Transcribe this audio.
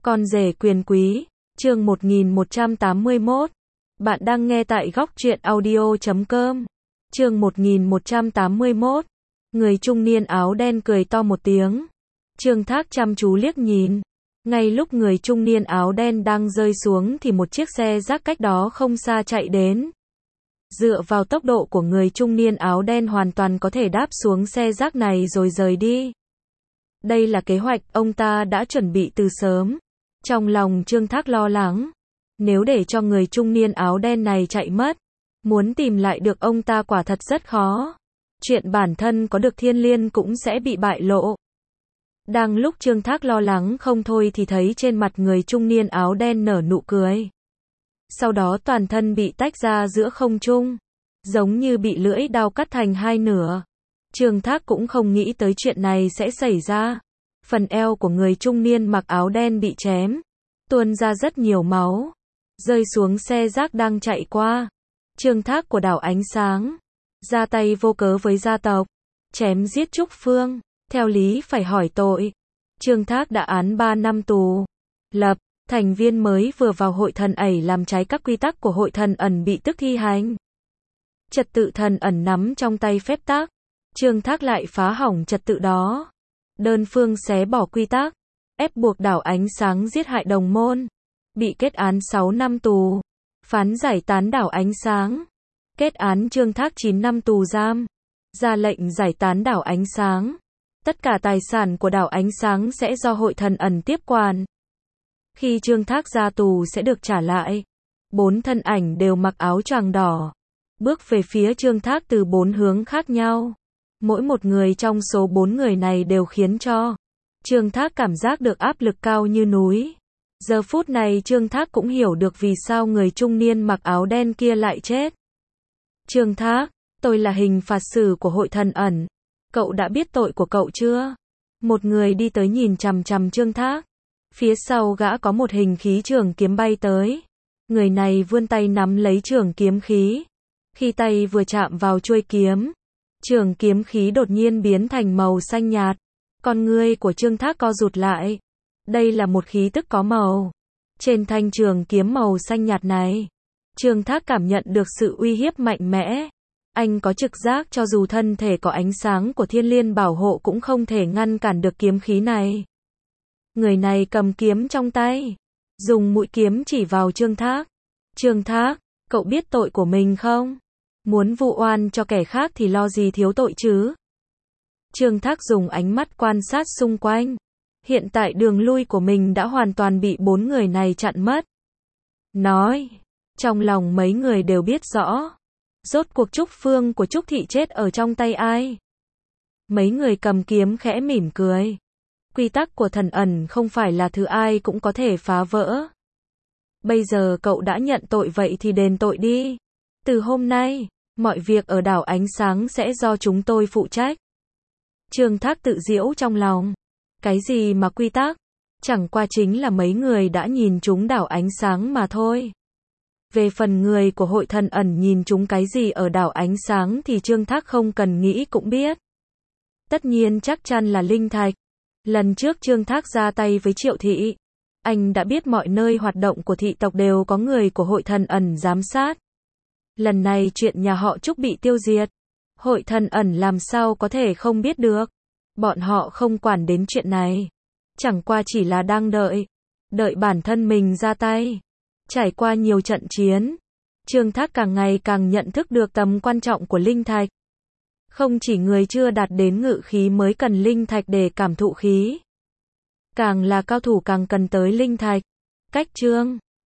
Con rể quyền quý, chương 1181. Bạn đang nghe tại góc truyện audio.com. Chương 1181. Người trung niên áo đen cười to một tiếng. Trương Thác chăm chú liếc nhìn. Ngay lúc người trung niên áo đen đang rơi xuống thì một chiếc xe rác cách đó không xa chạy đến. Dựa vào tốc độ của người trung niên áo đen hoàn toàn có thể đáp xuống xe rác này rồi rời đi. Đây là kế hoạch ông ta đã chuẩn bị từ sớm. Trong lòng Trương Thác lo lắng, nếu để cho người trung niên áo đen này chạy mất, muốn tìm lại được ông ta quả thật rất khó. Chuyện bản thân có được thiên liên cũng sẽ bị bại lộ. Đang lúc Trương Thác lo lắng không thôi thì thấy trên mặt người trung niên áo đen nở nụ cười. Sau đó toàn thân bị tách ra giữa không trung, giống như bị lưỡi dao cắt thành hai nửa. Trương Thác cũng không nghĩ tới chuyện này sẽ xảy ra. Phần eo của người trung niên mặc áo đen bị chém, tuôn ra rất nhiều máu, rơi xuống xe rác đang chạy qua. Trương Thác của đảo ánh sáng, ra tay vô cớ với gia tộc, chém giết Trúc Phương, theo lý phải hỏi tội. Trương Thác đã án 3 năm tù. Lập, thành viên mới vừa vào hội thần ẩy làm trái các quy tắc của hội thần ẩn bị tức thi hành. Trật tự thần ẩn nắm trong tay phép tắc. Trương Thác lại phá hỏng trật tự đó. Đơn phương xé bỏ quy tắc, ép buộc đảo ánh sáng giết hại đồng môn. Bị kết án 6 năm tù. Phán giải tán đảo ánh sáng. Kết án Trương Thác 9 năm tù giam. Ra lệnh giải tán đảo ánh sáng. Tất cả tài sản của đảo ánh sáng sẽ do hội thần ẩn tiếp quản. Khi Trương Thác ra tù sẽ được trả lại. 4 thân ảnh đều mặc áo choàng đỏ, bước về phía Trương Thác từ 4 hướng khác nhau. Mỗi một người trong số 4 người này đều khiến cho Trương Thác cảm giác được áp lực cao như núi. Giờ phút này Trương Thác cũng hiểu được vì sao người trung niên mặc áo đen kia lại chết. Trương Thác, tôi là hình phạt xử của hội thần ẩn. Cậu đã biết tội của cậu chưa? Một người đi tới nhìn chằm chằm Trương Thác. Phía sau gã có một hình khí trường kiếm bay tới. Người này vươn tay nắm lấy trường kiếm khí. Khi tay vừa chạm vào chuôi kiếm, trường kiếm khí đột nhiên biến thành màu xanh nhạt. Con ngươi của Trương Thác co rụt lại. Đây là một khí tức có màu. Trên thanh trường kiếm màu xanh nhạt này, Trương Thác cảm nhận được sự uy hiếp mạnh mẽ. Anh có trực giác cho dù thân thể có ánh sáng của thiên liên bảo hộ cũng không thể ngăn cản được kiếm khí này. Người này cầm kiếm trong tay, dùng mũi kiếm chỉ vào Trương Thác. Trương Thác, cậu biết tội của mình không? Muốn vu oan cho kẻ khác thì lo gì thiếu tội chứ? Trương Thác dùng ánh mắt quan sát xung quanh. Hiện tại đường lui của mình đã hoàn toàn bị 4 người này chặn mất. Nói, trong lòng mấy người đều biết rõ. Rốt cuộc Trúc Phương của Trúc Thị chết ở trong tay ai? Mấy người cầm kiếm khẽ mỉm cười. Quy tắc của thần ẩn không phải là thứ ai cũng có thể phá vỡ. Bây giờ cậu đã nhận tội vậy thì đền tội đi. Từ hôm nay, mọi việc ở đảo ánh sáng sẽ do chúng tôi phụ trách. Trương Thác tự giễu trong lòng. Cái gì mà quy tắc? Chẳng qua chính là mấy người đã nhìn chúng đảo ánh sáng mà thôi. Về phần người của hội thần ẩn nhìn chúng cái gì ở đảo ánh sáng thì Trương Thác không cần nghĩ cũng biết. Tất nhiên chắc chắn là linh thạch. Lần trước Trương Thác ra tay với Triệu Thị, anh đã biết mọi nơi hoạt động của thị tộc đều có người của hội thần ẩn giám sát. Lần này chuyện nhà họ Trúc bị tiêu diệt, hội thần ẩn làm sao có thể không biết được. Bọn họ không quản đến chuyện này. Chẳng qua chỉ là đang đợi bản thân mình ra tay. Trải qua nhiều trận chiến, Trương Thác càng ngày càng nhận thức được tầm quan trọng của linh thạch. Không chỉ người chưa đạt đến ngự khí mới cần linh thạch để cảm thụ khí. Càng là cao thủ càng cần tới linh thạch. Cách chương